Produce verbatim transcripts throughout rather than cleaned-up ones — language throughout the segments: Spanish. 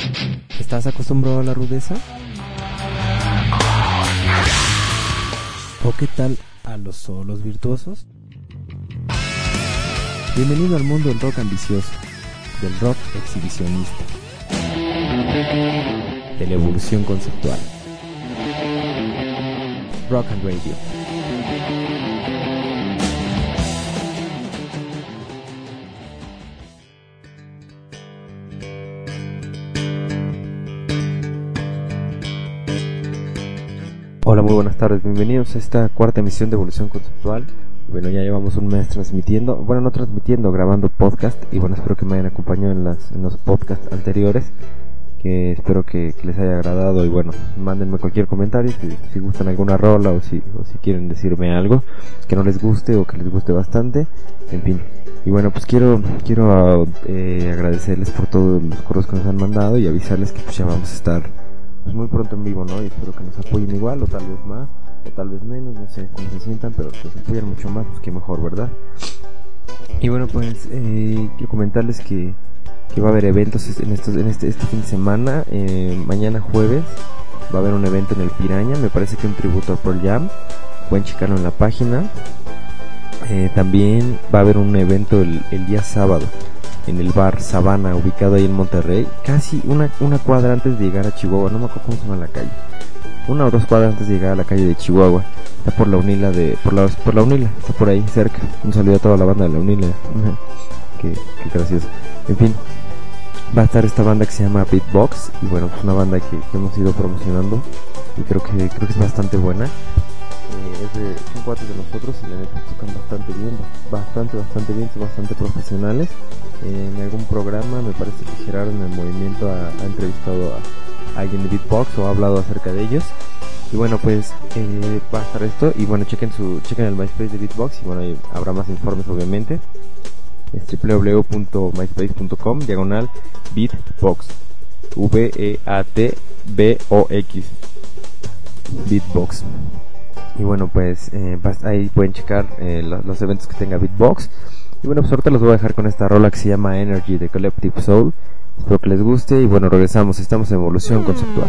¿Estás acostumbrado a la rudeza? ¿O qué tal a los solos virtuosos? Bienvenido al mundo del rock ambicioso, del rock exhibicionista, de la evolución conceptual. Rock and Radio. Hola, muy buenas tardes, bienvenidos a esta cuarta emisión de Evolución Conceptual. Bueno, ya llevamos un mes transmitiendo, bueno, no transmitiendo, grabando podcast. Y bueno, espero que me hayan acompañado en, las, en los podcasts anteriores, que espero que, que les haya agradado. Y bueno, mándenme cualquier comentario, si, si gustan alguna rola o si, o si quieren decirme algo que no les guste o que les guste bastante, en fin. Y bueno, pues quiero quiero eh, agradecerles por todos los correos que nos han mandado y avisarles que pues ya vamos a estar pues muy pronto en vivo, ¿no? Y espero que nos apoyen igual, o tal vez más, o tal vez menos, no sé cómo se sientan, pero que nos apoyan mucho más, pues que mejor, ¿verdad? Y bueno, pues eh, quiero comentarles que, que va a haber eventos en, estos, en este, este fin de semana. eh, Mañana jueves va a haber un evento en el Piraña, me parece que un tributo a Pearl Jam, pueden checarlo en la página. eh, También va a haber un evento el, el día sábado en el bar Sabana, ubicado ahí en Monterrey, casi una, una cuadra antes de llegar a Chihuahua, no me acuerdo cómo se llama la calle, una o dos cuadras antes de llegar a la calle de Chihuahua, está por la Unila de, por la, por la Unila, está por ahí cerca. Un saludo a toda la banda de la Unila, qué, qué gracioso. En fin, va a estar esta banda que se llama Beatbox, y bueno, es una banda que, que hemos ido promocionando, y creo que, creo que es bastante buena. Eh, es de, son cuates de nosotros y la neta tocan bastante bien, bastante, bastante bien, son bastante profesionales. En algún programa me parece que Gerardo en el Movimiento ha, ha entrevistado a alguien de Beatbox o ha hablado acerca de ellos. Y bueno, pues eh, va a estar esto. Y bueno, chequen su chequen el MySpace de Beatbox, y bueno, ahí habrá más informes obviamente. Es doble u doble u doble u punto myspace punto com diagonal Beatbox, V E A T B O X, Beatbox. Y bueno, pues eh, ahí pueden checar eh, los, los eventos que tenga Beatbox. Y bueno, pues ahorita los voy a dejar con esta rola que se llama Energy de Collective Soul. Espero que les guste. Y bueno, regresamos, estamos en Evolución Conceptual.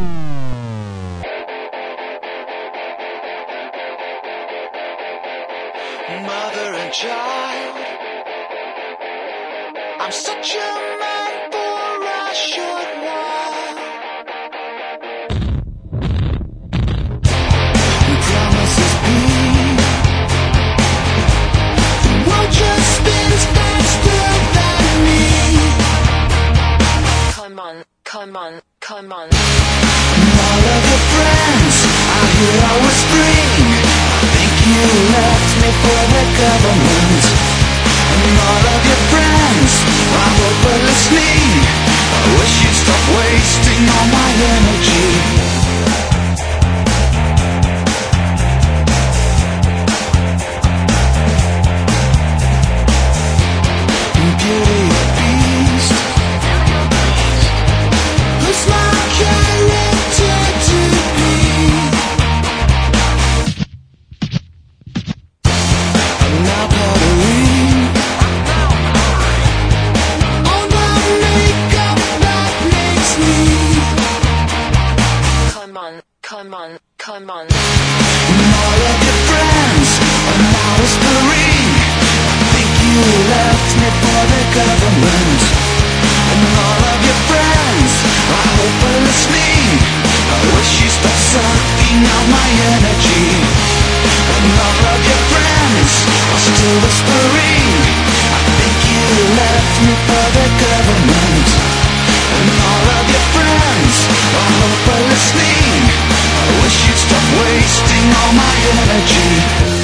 Mother and child, I'm such a man for a short while. Promises be the world just spins faster than me. Come on, come on, come on. All of your friends, I hear I was free. I think you left me for the government. And all of your friends, I hope are listening. I wish you'd stop wasting all my energy. Beauty beast, who's my character to be? I'm now powdering all the makeup that makes me. Come on, come on, come on. And all of your friends are now whispering, I think you left me for the government. And all of your friends, I hope are listening. I wish you stopped sucking out my energy. And all of your friends are still whispering, I think you left me for the government. And all of your friends, I hope are listening. I wish you'd stop wasting all my energy.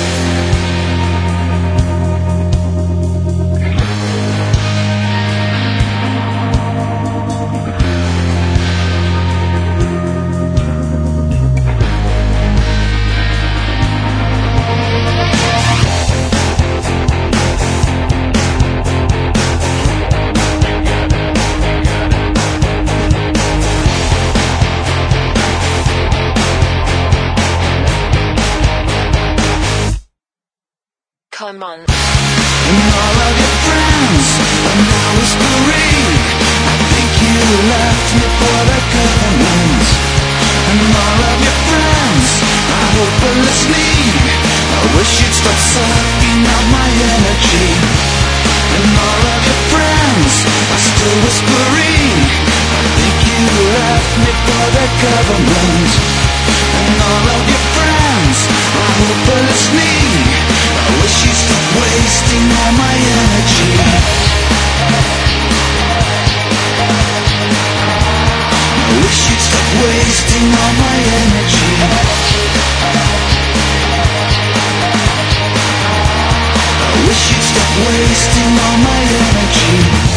Come on. And all of your friends are now whispering, I think you left left me for the government. And all of your friends are hopelessly. I wish you'd stop sucking out my energy. And all of your friends are still whispering, I think you left me for the government. And all of your friends are hopelessly. I wish you'd stop wasting all my energy. I wish you'd stop wasting all my energy. I wish you'd stop wasting all my energy.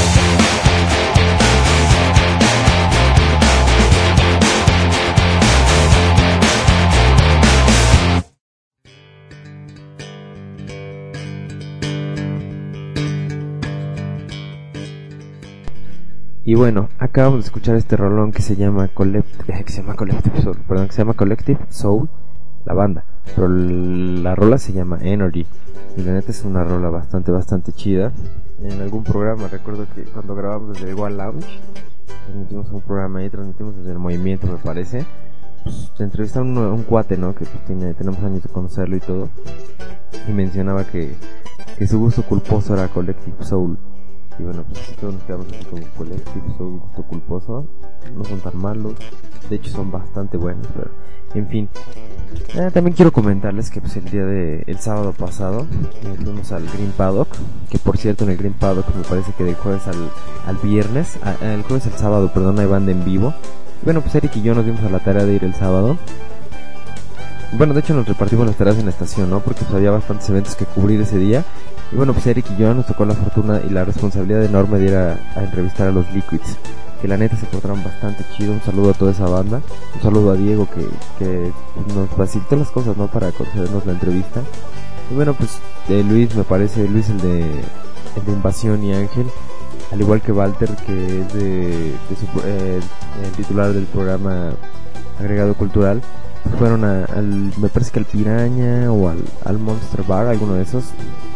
Y bueno, acabamos de escuchar este rolón que se llama Collective, que se llama Collective Soul, perdón, que se llama Collective Soul, la banda, pero la rola se llama Energy, y la neta es una rola bastante, bastante chida. En algún programa, recuerdo que cuando grabamos desde Igual Lounge, transmitimos un programa ahí, transmitimos desde el movimiento, me parece, pues, se entrevistó a un, un cuate, ¿no?, que pues, tiene, tenemos años de conocerlo y todo, y mencionaba que, que su gusto culposo era Collective Soul. Y bueno, pues así todos nos quedamos así como Collective Soul, gusto culposo. No son tan malos, de hecho son bastante buenos, pero en fin. Eh, también quiero comentarles que pues el día de el sábado pasado eh, fuimos al Green Paddock, que por cierto en el Green Paddock me parece que del jueves al, al viernes, a, el jueves al sábado, perdón, hay banda en vivo. Y bueno, pues Eric y yo nos dimos a la tarea de ir el sábado. Bueno, de hecho nos repartimos las tareas en la estación, ¿no? Porque pues había bastantes eventos que cubrir ese día. Y bueno, pues Eric y yo nos tocó la fortuna y la responsabilidad enorme de ir a, a entrevistar a los Liquids, que la neta se portaron bastante chido. Un saludo a toda esa banda, un saludo a Diego que, que nos facilitó las cosas, ¿no?, para concedernos la entrevista. Y bueno, pues eh, Luis, me parece, Luis el de, el de Invasión y Ángel, al igual que Walter, que es de, de su, eh, el titular del programa Agregado Cultural, pues fueron a, al, me parece que al Piraña o al, al Monster Bar, alguno de esos,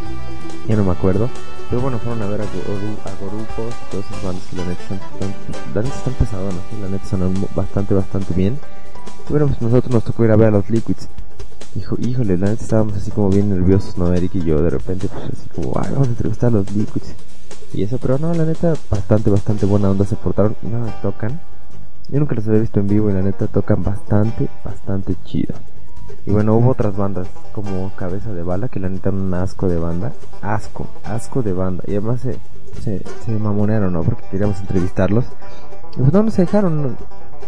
ya no me acuerdo, pero bueno, fueron a ver a, Goru, a Gorupos y todas esas bandas que la neta están, están, la neta están pesadonas, ¿sí? La neta sonan bastante, bastante bien. Y bueno, pues nosotros nos tocó ir a ver a los Liquids. Hijo, híjole, la neta estábamos así como bien nerviosos, ¿no? Eric y yo, de repente, pues así como, ay, vamos a entrevistar a los Liquids y eso, pero no, la neta, bastante, bastante buena onda se portaron. No, tocan, yo nunca los había visto en vivo y la neta tocan bastante, bastante chido. Y bueno, hubo otras bandas como Cabeza de Bala, que la neta un asco de banda, asco, asco de banda, y además se, se, se mamonearon, ¿no?, porque queríamos entrevistarlos, y pues no nos dejaron, no.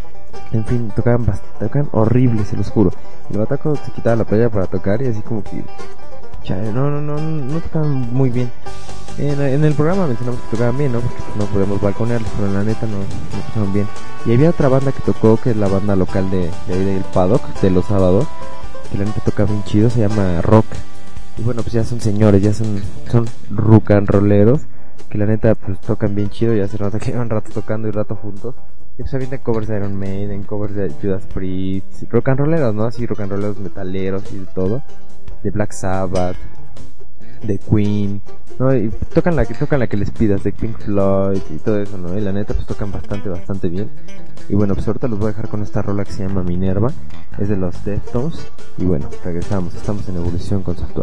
En fin, tocaban bastante, tocaban horrible, se los juro. El bataco se quitaba la playa para tocar y así como que, chale, no, no, no, no, no tocaban muy bien. En, en el programa mencionamos que tocaban bien, ¿no?, porque pues, no podemos balconearlos, pero en la neta no, no tocaban bien. Y había otra banda que tocó, que es la banda local de, de ahí del Paddock, de los sábados, que la neta toca bien chido, se llama Rock. Y bueno, pues ya son señores, ya son son rock and rolleros, que la neta pues tocan bien chido, ya hace rato que llevan rato tocando y rato juntos. Y pues avientan covers de Iron Maiden, covers de Judas Priest, rock and rolleros, ¿no? Así rock and rolleros metaleros y de todo, de Black Sabbath, de Queen, ¿no? Y tocan la que tocan la que les pidas, de Pink Floyd y todo eso, ¿no? Y la neta pues tocan bastante, bastante bien. Y bueno, pues ahorita los voy a dejar con esta rola que se llama Minerva, es de los Deftones. Y bueno, regresamos, estamos en Evolución Conceptual.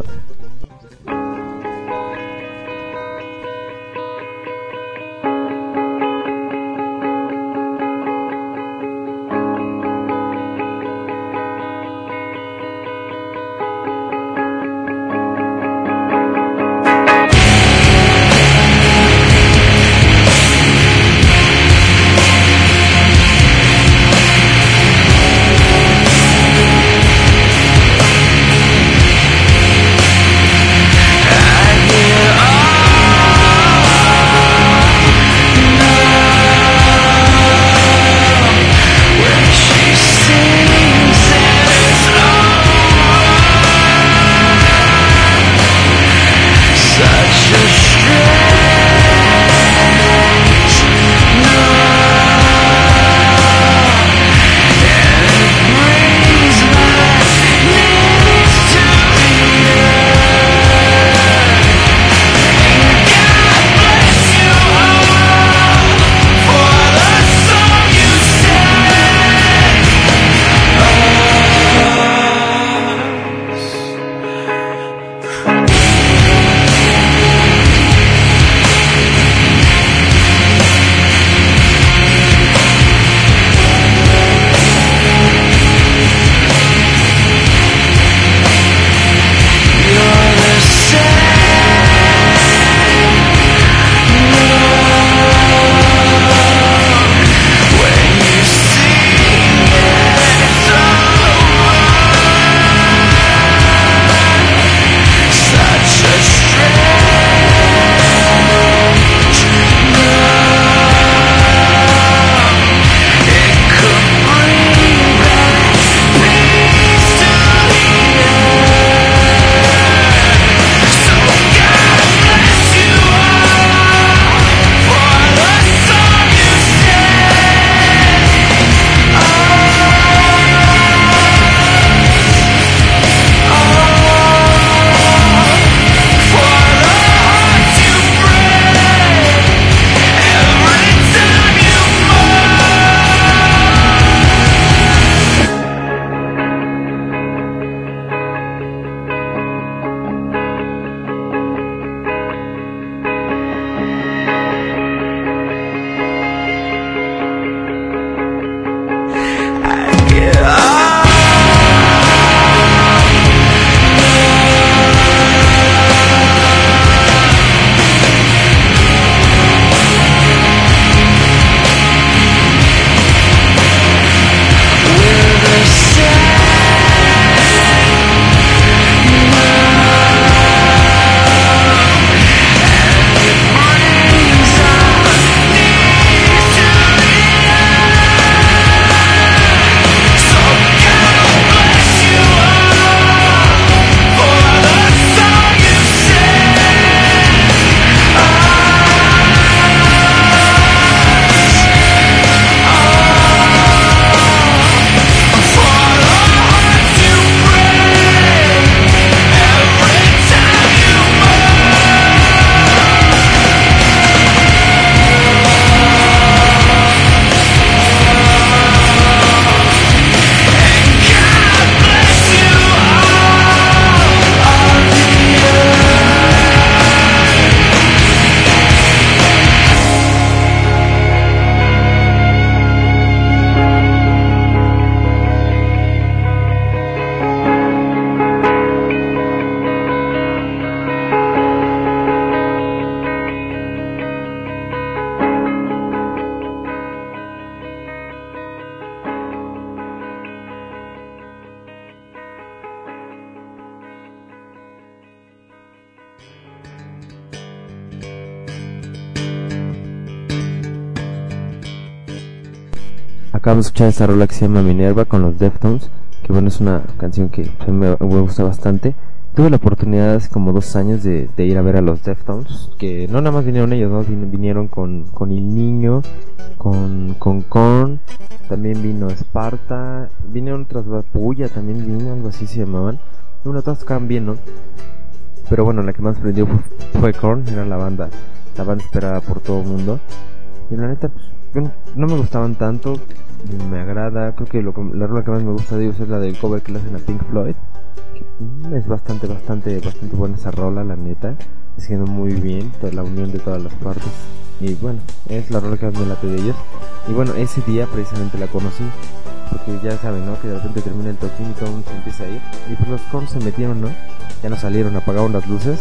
We'll be right back. acabamos de escuchar esta rola que se llama Minerva con los Deftones, que bueno, es una canción que me, me gusta bastante. Tuve la oportunidad hace como dos años de, de ir a ver a los Deftones, que no nada más vinieron ellos, ¿no? Vin, vinieron con, con El Niño, con, con Korn, también vino Esparta, vinieron otras, Puya también vino, algo así se llamaban. Bueno, todas tocaban bien, ¿no? Pero bueno, la que más prendió fue, fue Korn, era la banda, la banda esperada por todo el mundo. Y la neta, pues, no me gustaban tanto, me agrada, creo que lo, la rola que más me gusta de ellos es la del cover que le hacen a Pink Floyd. Es bastante, bastante, bastante buena esa rola, la neta. Es quedó muy bien, toda la unión de todas las partes. Y bueno, es la rola que más me late de ellos. Y bueno, ese día precisamente la conocí, porque ya saben, ¿no? Que de repente termina el toquín y todo el mundo se empieza a ir. Y pues los Korn se metieron, ¿no? Ya no salieron, apagaron las luces.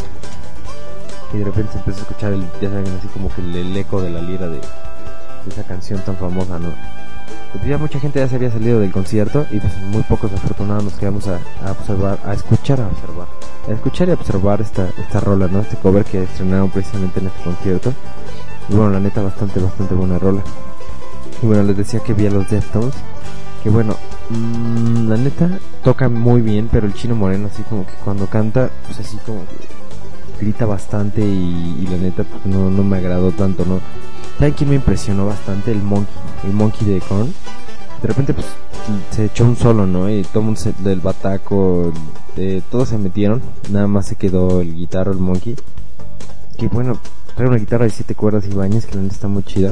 Y de repente se empezó a escuchar el, ya saben, así como que el, el eco de la lira de, de esa canción tan famosa, ¿no? Pues ya mucha gente ya se había salido del concierto y pues muy pocos afortunados nos quedamos a, a observar, a escuchar, a observar, a escuchar y a observar esta, esta rola, ¿no? Este cover que estrenaron precisamente en este concierto. Y bueno, la neta, bastante, bastante buena rola. Y bueno, les decía que vi a los Deftones, que bueno, mmm, la neta, toca muy bien, pero el Chino Moreno así como que cuando canta, pues así como que grita bastante y, y la neta, pues no, no me agradó tanto, ¿no? ¿Saben quién me impresionó bastante? El Monkey, el Monkey de Korn. De repente pues se echó un solo, ¿no? Y todo el mundo se, del bataco, de, todos se metieron, nada más se quedó el guitarro, el Monkey. Que bueno, trae una guitarra de siete cuerdas y bañes que la neta está muy chida.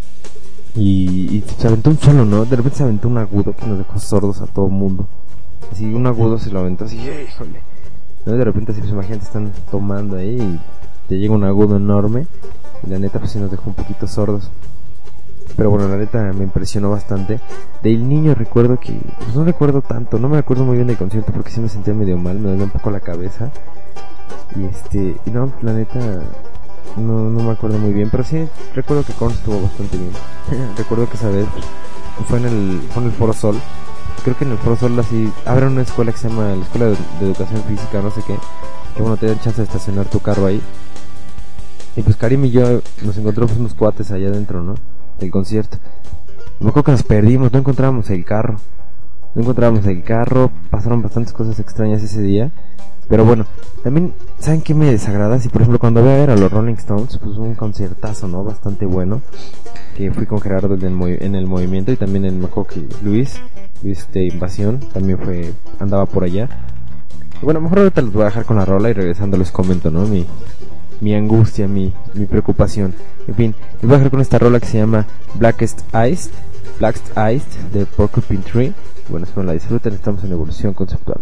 Y, y se aventó un solo, ¿no? De repente se aventó un agudo que nos dejó sordos a todo el mundo. Así un agudo se lo aventó así, híjole. ¿No? De repente así pues imagínate, están tomando ahí y te llega un agudo enorme. Y la neta pues sí nos dejó un poquito sordos. Pero bueno, la neta me impresionó bastante. Del Niño recuerdo que, pues no recuerdo tanto, no me acuerdo muy bien del concierto porque sí me sentía medio mal, me dolía un poco la cabeza. Y este, y no, la neta no, no me acuerdo muy bien, pero sí recuerdo que Korn estuvo bastante bien. Recuerdo que esa vez fue en el, fue en el Foro Sol. Creo que en el Foro Sol así abren una escuela que se llama la Escuela de, de Educación Física, no sé qué. Que bueno, te dan chance de estacionar tu carro ahí. Y pues Karim y yo nos encontramos unos cuates allá adentro, ¿no? Del concierto. Me acuerdo que nos perdimos, no encontrábamos el carro. No encontrábamos el carro, pasaron bastantes cosas extrañas ese día. Pero bueno, también, ¿saben qué me desagrada? Si por ejemplo cuando voy a ver a los Rolling Stones, pues un conciertazo, ¿no? Bastante bueno. Que fui con Gerardo en el, movi- en el movimiento y también en, me acuerdo que Luis, Luis de Invasión, también fue, andaba por allá. Y bueno, mejor ahorita los voy a dejar con la rola y regresando les comento, ¿no? Mi... mi angustia, mi, mi preocupación. En fin, les voy a dejar con esta rola que se llama Blackest Iced, Blackest Iced de Porcupine Tree. Bueno, espero la disfruten, estamos en Evolución Conceptual.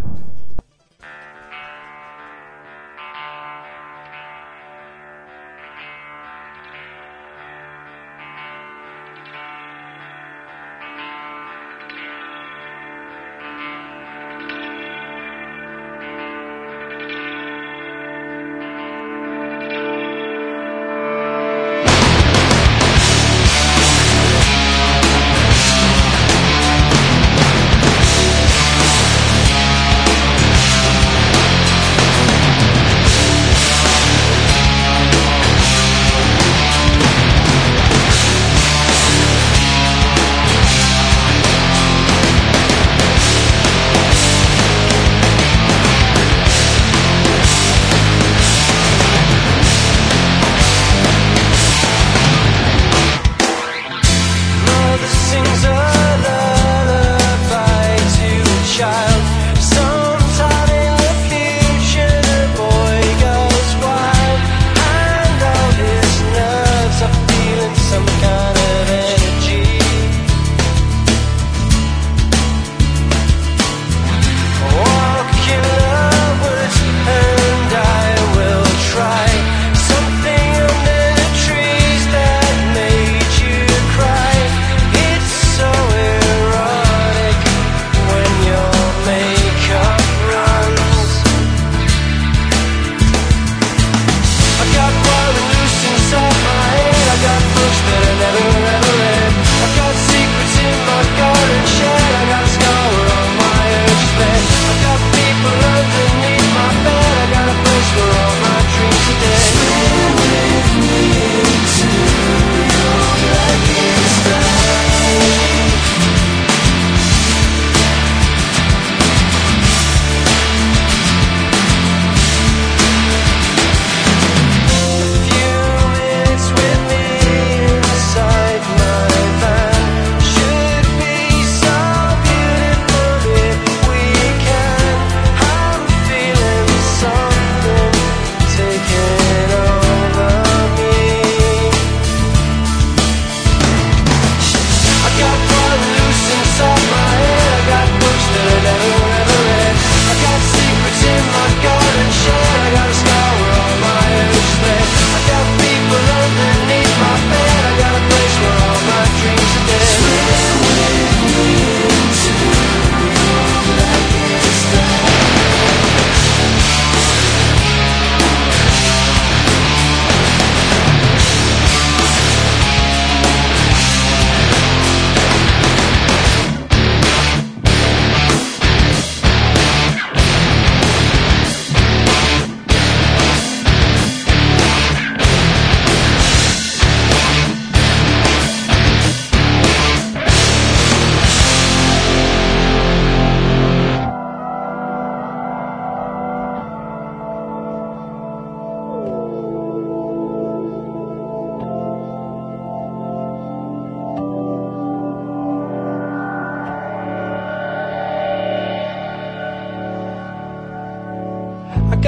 So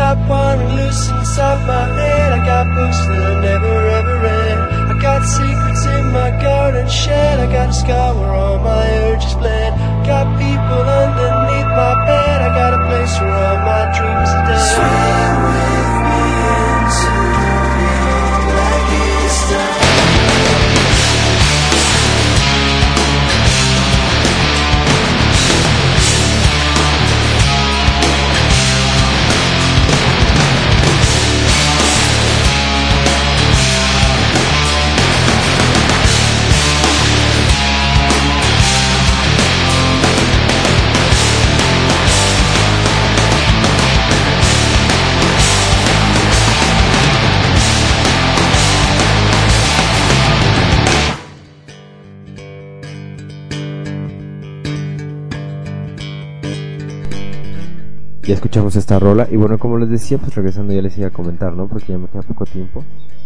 got one loose inside my head. I got books that I never ever read. I got secrets in my garden shed. I got a scar where all my urges bled. Got people underneath my bed. I got a place where all my dreams are dead. Swim with me into the blackest night. Ya escuchamos esta rola y bueno, como les decía, pues regresando ya les iba a comentar, ¿no? Porque ya me queda poco tiempo.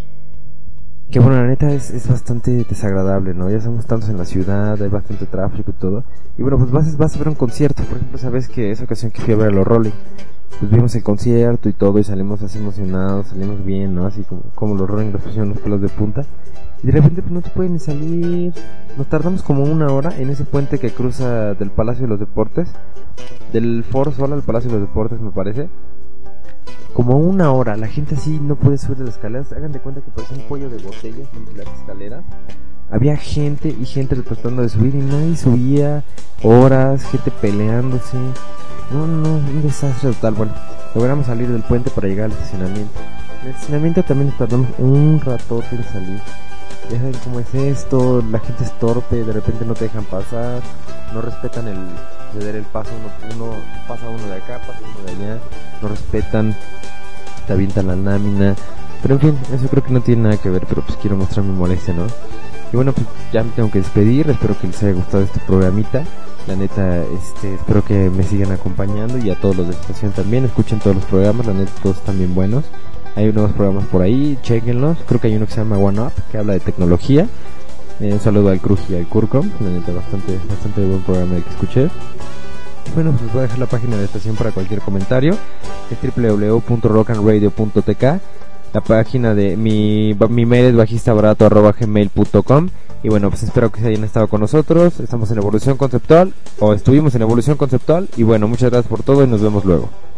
Que bueno, la neta es, es bastante desagradable, ¿no? Ya somos tantos en la ciudad, hay bastante tráfico y todo. Y bueno, pues vas, vas a ver un concierto, por ejemplo, sabes que esa ocasión que fui a ver a los Rolling, pues vimos el concierto y todo y salimos así emocionados, salimos bien, ¿no? Así como, como los Rolling nos pusieron los pelos de punta. Y de repente pues no te pueden ni salir. Nos tardamos como una hora en ese puente que cruza del Palacio de los Deportes, del Foro Sol al Palacio de los Deportes, me parece. Como una hora, la gente así no puede subir de las escaleras. Hagan de cuenta que parece un cuello de botellas en las escaleras. Había gente y gente tratando de subir y nadie subía. Horas, gente peleándose. No, no, un desastre total. Bueno, logramos salir del puente para llegar al estacionamiento. En el estacionamiento también nos tardamos un ratote en salir. Ya saben cómo es esto, la gente es torpe, de repente no te dejan pasar, no respetan el ceder el paso, uno, uno pasa uno de acá, pasa uno de allá, no respetan, te avientan la lámina, pero en fin, eso creo que no tiene nada que ver, pero pues quiero mostrar mi molestia, ¿no? Y bueno, pues ya me tengo que despedir, espero que les haya gustado este programita, la neta, este, espero que me sigan acompañando y a todos los de la estación también, escuchen todos los programas, la neta todos están bien buenos. Hay nuevos programas por ahí, chequenlos. Creo que hay uno que se llama One Up, que habla de tecnología. Eh, un saludo al Cruz y al Curcom. La neta, bastante, bastante buen programa que escuché. Bueno, pues voy a dejar la página de la estación para cualquier comentario. Es doble u doble u doble u punto rock and radio punto t k. La página de mi, mi mail es bajistabarato arroba gmail punto com. Y bueno, pues espero que se hayan estado con nosotros. Estamos en Evolución Conceptual, o estuvimos en Evolución Conceptual. Y bueno, muchas gracias por todo y nos vemos luego.